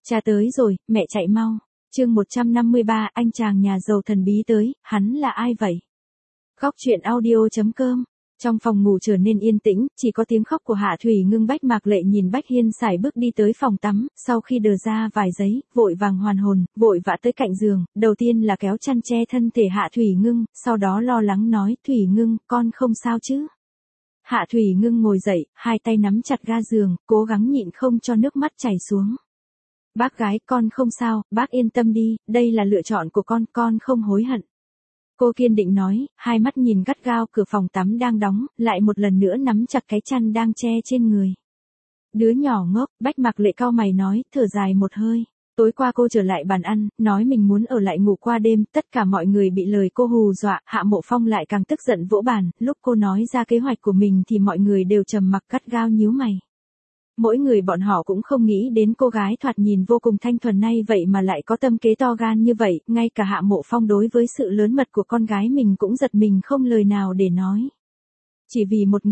Cha tới rồi, mẹ chạy mau. Chương 153, anh chàng nhà giàu thần bí tới, hắn là ai vậy? Góc truyện audio.com. Trong phòng ngủ trở nên yên tĩnh, chỉ có tiếng khóc của Hạ Thủy Ngưng. Bách Mạc Lệ nhìn Bách Hiên sải bước đi tới phòng tắm, sau khi đờ ra vài giấy, vội vàng hoàn hồn, vội vã tới cạnh giường, đầu tiên là kéo chăn che thân thể Hạ Thủy Ngưng, sau đó lo lắng nói, Thủy Ngưng, con không sao chứ? Hạ Thủy Ngưng ngồi dậy, hai tay nắm chặt ga giường, cố gắng nhịn không cho nước mắt chảy xuống. Bác gái, con không sao, bác yên tâm đi, đây là lựa chọn của con không hối hận. Cô kiên định nói, hai mắt nhìn gắt gao cửa phòng tắm đang đóng, lại một lần nữa nắm chặt cái chăn đang che trên người. Đứa nhỏ ngốc, Bách Mạc Lệ cau mày nói, thở dài một hơi. Tối qua cô trở lại bàn ăn, nói mình muốn ở lại ngủ qua đêm, tất cả mọi người bị lời cô hù dọa, Hạ Mộ Phong lại càng tức giận vỗ bàn, lúc cô nói ra kế hoạch của mình thì mọi người đều trầm mặc gắt gao nhíu mày. Mỗi người bọn họ cũng không nghĩ đến cô gái thoạt nhìn vô cùng thanh thuần này vậy mà lại có tâm kế to gan như vậy, ngay cả Hạ Mộ Phong đối với sự lớn mật của con gái mình cũng giật mình không lời nào để nói. Chỉ vì một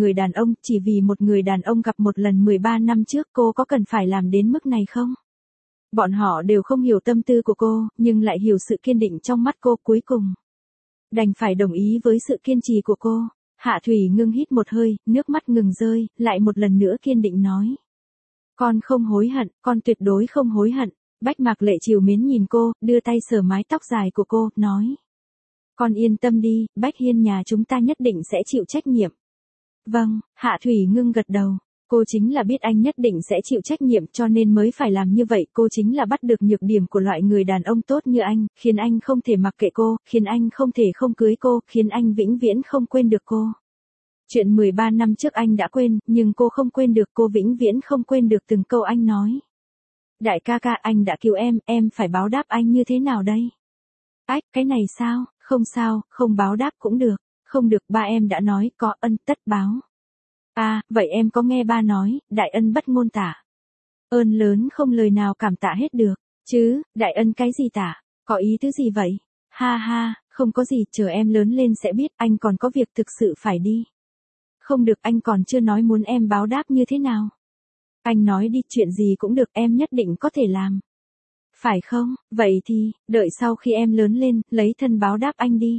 người đàn ông gặp một lần 13 năm trước, cô có cần phải làm đến mức này không? Bọn họ đều không hiểu tâm tư của cô, nhưng lại hiểu sự kiên định trong mắt cô, cuối cùng đành phải đồng ý với sự kiên trì của cô. Hạ Thủy Ngưng hít một hơi, nước mắt ngừng rơi, lại một lần nữa kiên định nói. Con không hối hận, con tuyệt đối không hối hận. Bách Mạc Lệ trìu mến nhìn cô, đưa tay sờ mái tóc dài của cô, nói. Con yên tâm đi, Bách Hiên nhà chúng ta nhất định sẽ chịu trách nhiệm. Vâng, Hạ Thủy Ngưng gật đầu. Cô chính là biết anh nhất định sẽ chịu trách nhiệm cho nên mới phải làm như vậy. Cô chính là bắt được nhược điểm của loại người đàn ông tốt như anh, khiến anh không thể mặc kệ cô, khiến anh không thể không cưới cô, khiến anh vĩnh viễn không quên được cô. Chuyện 13 năm trước anh đã quên, nhưng cô không quên được, cô vĩnh viễn không quên được từng câu anh nói. Đại ca ca, anh đã cứu em phải báo đáp anh như thế nào đây? Ách, cái này sao? Không sao, không báo đáp cũng được. Không được, ba em đã nói, có ân tất báo. À, vậy em có nghe ba nói, đại ân bất ngôn tả. Ơn lớn không lời nào cảm tạ hết được. Chứ, đại ân cái gì tả? Có ý tứ gì vậy? Ha ha, không có gì, chờ em lớn lên sẽ biết, anh còn có việc thực sự phải đi. Không được, anh còn chưa nói muốn em báo đáp như thế nào. Anh nói đi, chuyện gì cũng được, em nhất định có thể làm. Phải không? Vậy thì, đợi sau khi em lớn lên, lấy thân báo đáp anh đi.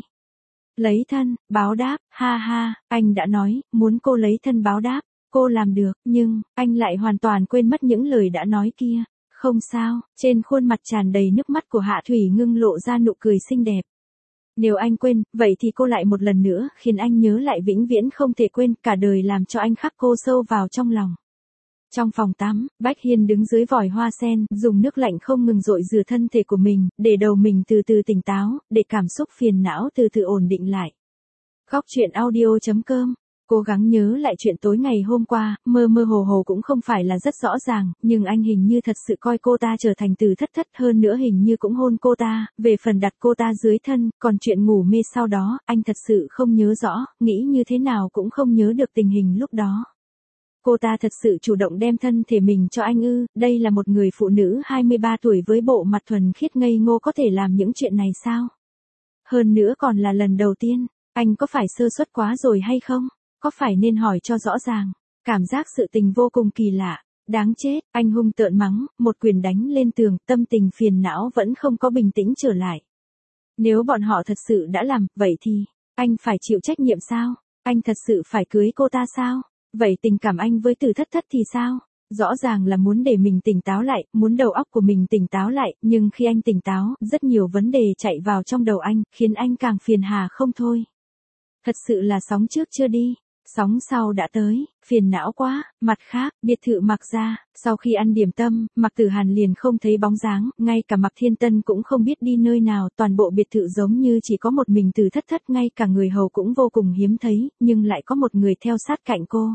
Lấy thân, báo đáp, ha ha, anh đã nói, muốn cô lấy thân báo đáp, cô làm được, nhưng, anh lại hoàn toàn quên mất những lời đã nói kia. Không sao, trên khuôn mặt tràn đầy nước mắt của Hạ Thủy Ngưng lộ ra nụ cười xinh đẹp. Nếu anh quên, vậy thì cô lại một lần nữa, khiến anh nhớ lại vĩnh viễn không thể quên, cả đời làm cho anh khắc cô sâu vào trong lòng. Trong phòng tắm, Bách Hiên đứng dưới vòi hoa sen, dùng nước lạnh không ngừng dội rửa thân thể của mình, để đầu mình từ từ tỉnh táo, để cảm xúc phiền não từ từ ổn định lại. Góc truyện audio.com. Cố gắng nhớ lại chuyện tối ngày hôm qua, mơ mơ hồ hồ cũng không phải là rất rõ ràng, nhưng anh hình như thật sự coi cô ta trở thành Từ Thất Thất, hơn nữa hình như cũng hôn cô ta, về phần đặt cô ta dưới thân, còn chuyện ngủ mê sau đó, anh thật sự không nhớ rõ, nghĩ như thế nào cũng không nhớ được tình hình lúc đó. Cô ta thật sự chủ động đem thân thể mình cho anh ư? Đây là một người phụ nữ 23 tuổi với bộ mặt thuần khiết ngây ngô có thể làm những chuyện này sao? Hơn nữa còn là lần đầu tiên, anh có phải sơ suất quá rồi hay không? Có phải nên hỏi cho rõ ràng? Cảm giác sự tình vô cùng kỳ lạ. Đáng chết, anh hung tợn mắng, một quyền đánh lên tường, tâm tình phiền não vẫn không có bình tĩnh trở lại. Nếu bọn họ thật sự đã làm, vậy thì, anh phải chịu trách nhiệm sao? Anh thật sự phải cưới cô ta sao? Vậy tình cảm anh với Từ Thất Thất thì sao? Rõ ràng là muốn để mình tỉnh táo lại, muốn đầu óc của mình tỉnh táo lại, nhưng khi anh tỉnh táo, rất nhiều vấn đề chạy vào trong đầu anh, khiến anh càng phiền hà không thôi. Thật sự là sóng trước chưa đi, sóng sau đã tới, phiền não quá. Mặt khác, biệt thự Mạc gia, sau khi ăn điểm tâm, Mạc Tử Hàn liền không thấy bóng dáng, ngay cả Mạc Thiên Tân cũng không biết đi nơi nào, toàn bộ biệt thự giống như chỉ có một mình Từ Thất Thất, ngay cả người hầu cũng vô cùng hiếm thấy, nhưng lại có một người theo sát cạnh cô.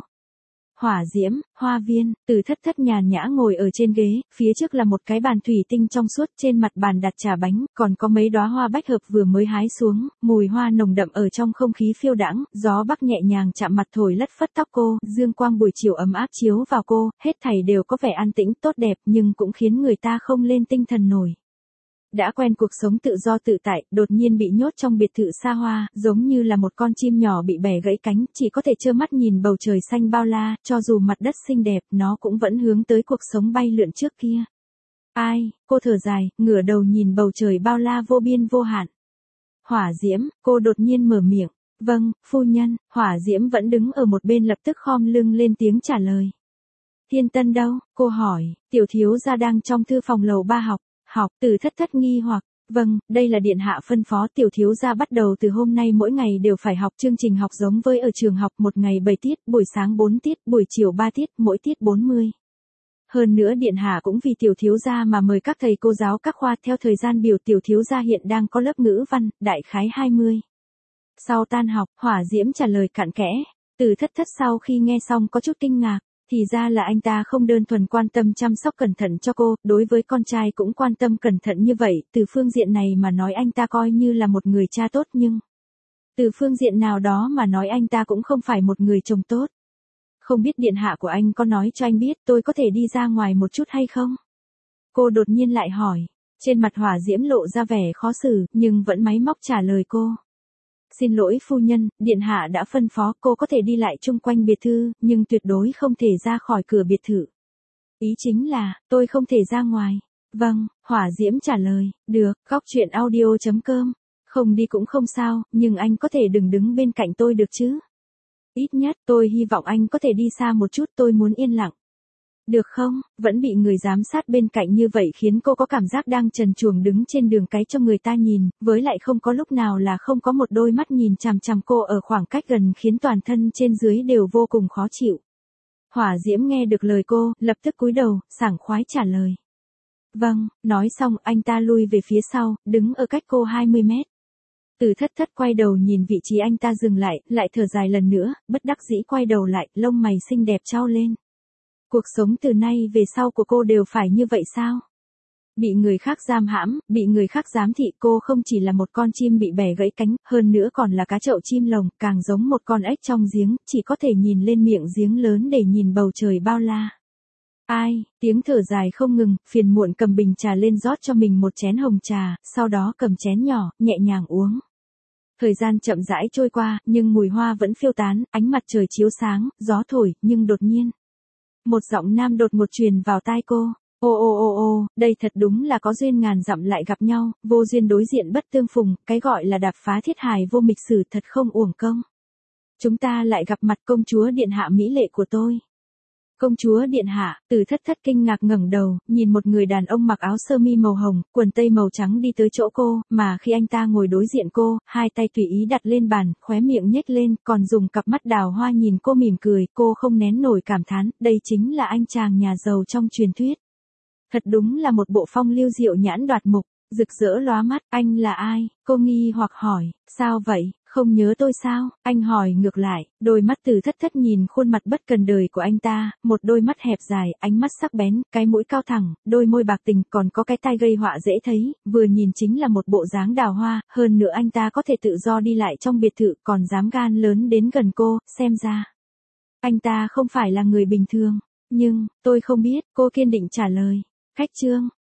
Hỏa diễm, hoa viên, Từ Thất Thất nhàn nhã ngồi ở trên ghế, phía trước là một cái bàn thủy tinh trong suốt, trên mặt bàn đặt trà bánh, còn có mấy đóa hoa bách hợp vừa mới hái xuống, mùi hoa nồng đậm ở trong không khí phiêu đãng, gió bắc nhẹ nhàng chạm mặt thổi lất phất tóc cô, dương quang buổi chiều ấm áp chiếu vào cô, hết thảy đều có vẻ an tĩnh tốt đẹp nhưng cũng khiến người ta không lên tinh thần nổi. Đã quen cuộc sống tự do tự tại, đột nhiên bị nhốt trong biệt thự xa hoa, giống như là một con chim nhỏ bị bẻ gãy cánh, chỉ có thể trơ mắt nhìn bầu trời xanh bao la, cho dù mặt đất xinh đẹp, nó cũng vẫn hướng tới cuộc sống bay lượn trước kia. Ai, cô thở dài, ngửa đầu nhìn bầu trời bao la vô biên vô hạn. Hỏa Diễm, cô đột nhiên mở miệng. Vâng, phu nhân. Hỏa Diễm vẫn đứng ở một bên lập tức khom lưng lên tiếng trả lời. Thiên Tân đâu? Cô hỏi. Tiểu thiếu gia đang trong thư phòng lầu 3 học. Học. Từ Thất Thất nghi hoặc. Vâng, đây là điện hạ phân phó tiểu thiếu gia bắt đầu từ hôm nay mỗi ngày đều phải học chương trình học giống với ở trường học, một ngày 7 tiết, buổi sáng 4 tiết, buổi chiều 3 tiết, mỗi tiết 40. Hơn nữa điện hạ cũng vì tiểu thiếu gia mà mời các thầy cô giáo các khoa theo thời gian biểu, tiểu thiếu gia hiện đang có lớp ngữ văn, đại khái 20. Sau tan học, Hỏa Diễm trả lời cặn kẽ. Từ Thất Thất sau khi nghe xong có chút kinh ngạc, thì ra là anh ta không đơn thuần quan tâm chăm sóc cẩn thận cho cô, đối với con trai cũng quan tâm cẩn thận như vậy, từ phương diện này mà nói anh ta coi như là một người cha tốt, nhưng từ phương diện nào đó mà nói anh ta cũng không phải một người chồng tốt. Không biết điện hạ của anh có nói cho anh biết tôi có thể đi ra ngoài một chút hay không? Cô đột nhiên lại hỏi. Trên mặt Hỏa Diễm lộ ra vẻ khó xử, nhưng vẫn máy móc trả lời cô. Xin lỗi phu nhân, điện hạ đã phân phó cô có thể đi lại chung quanh biệt thự, nhưng tuyệt đối không thể ra khỏi cửa biệt thự. Ý chính là, tôi không thể ra ngoài. Vâng, Hỏa Diễm trả lời. Được, góc truyện audio.com. Không đi cũng không sao, nhưng anh có thể đừng đứng bên cạnh tôi được chứ? Ít nhất, tôi hy vọng anh có thể đi xa một chút, tôi muốn yên lặng. Được không? Vẫn bị người giám sát bên cạnh như vậy khiến cô có cảm giác đang trần truồng đứng trên đường cái cho người ta nhìn, với lại không có lúc nào là không có một đôi mắt nhìn chằm chằm cô ở khoảng cách gần khiến toàn thân trên dưới đều vô cùng khó chịu. Hỏa Diễm nghe được lời cô, lập tức cúi đầu, sảng khoái trả lời. Vâng, nói xong anh ta lui về phía sau, đứng ở cách cô 20 mét. Từ Thất Thất quay đầu nhìn vị trí anh ta dừng lại thở dài lần nữa, bất đắc dĩ quay đầu lại, lông mày xinh đẹp chau lên. Cuộc sống từ nay về sau của cô đều phải như vậy sao? Bị người khác giam hãm, bị người khác giám thị, cô không chỉ là một con chim bị bẻ gãy cánh, hơn nữa còn là cá chậu chim lồng, càng giống một con ếch trong giếng, chỉ có thể nhìn lên miệng giếng lớn để nhìn bầu trời bao la. Ai, tiếng thở dài không ngừng, phiền muộn cầm bình trà lên rót cho mình một chén hồng trà, sau đó cầm chén nhỏ, nhẹ nhàng uống. Thời gian chậm rãi trôi qua, nhưng mùi hoa vẫn phiêu tán, ánh mặt trời chiếu sáng, gió thổi, nhưng đột nhiên. Một giọng nam đột ngột truyền vào tai cô. Ô, đây thật đúng là có duyên ngàn dặm lại gặp nhau, vô duyên đối diện bất tương phùng, cái gọi là đạp phá thiết hài vô mịch sử thật không uổng công. Chúng ta lại gặp mặt công chúa điện hạ mỹ lệ của tôi. Công chúa điện hạ, Từ Thất Thất kinh ngạc ngẩng đầu, nhìn một người đàn ông mặc áo sơ mi màu hồng, quần tây màu trắng đi tới chỗ cô, mà khi anh ta ngồi đối diện cô, hai tay tùy ý đặt lên bàn, khóe miệng nhếch lên, còn dùng cặp mắt đào hoa nhìn cô mỉm cười, cô không nén nổi cảm thán, đây chính là anh chàng nhà giàu trong truyền thuyết. Thật đúng là một bộ phong lưu diệu nhãn đoạt mục, rực rỡ lóa mắt, anh là ai? Cô nghi hoặc hỏi, sao vậy? Không nhớ tôi sao? Anh hỏi ngược lại, đôi mắt Từ Thất Thất nhìn khuôn mặt bất cần đời của anh ta, một đôi mắt hẹp dài, ánh mắt sắc bén, cái mũi cao thẳng, đôi môi bạc tình, còn có cái tai gây họa dễ thấy, vừa nhìn chính là một bộ dáng đào hoa, hơn nữa anh ta có thể tự do đi lại trong biệt thự, còn dám gan lớn đến gần cô, xem ra. Anh ta không phải là người bình thường, nhưng, tôi không biết, cô kiên định trả lời. Khách trương,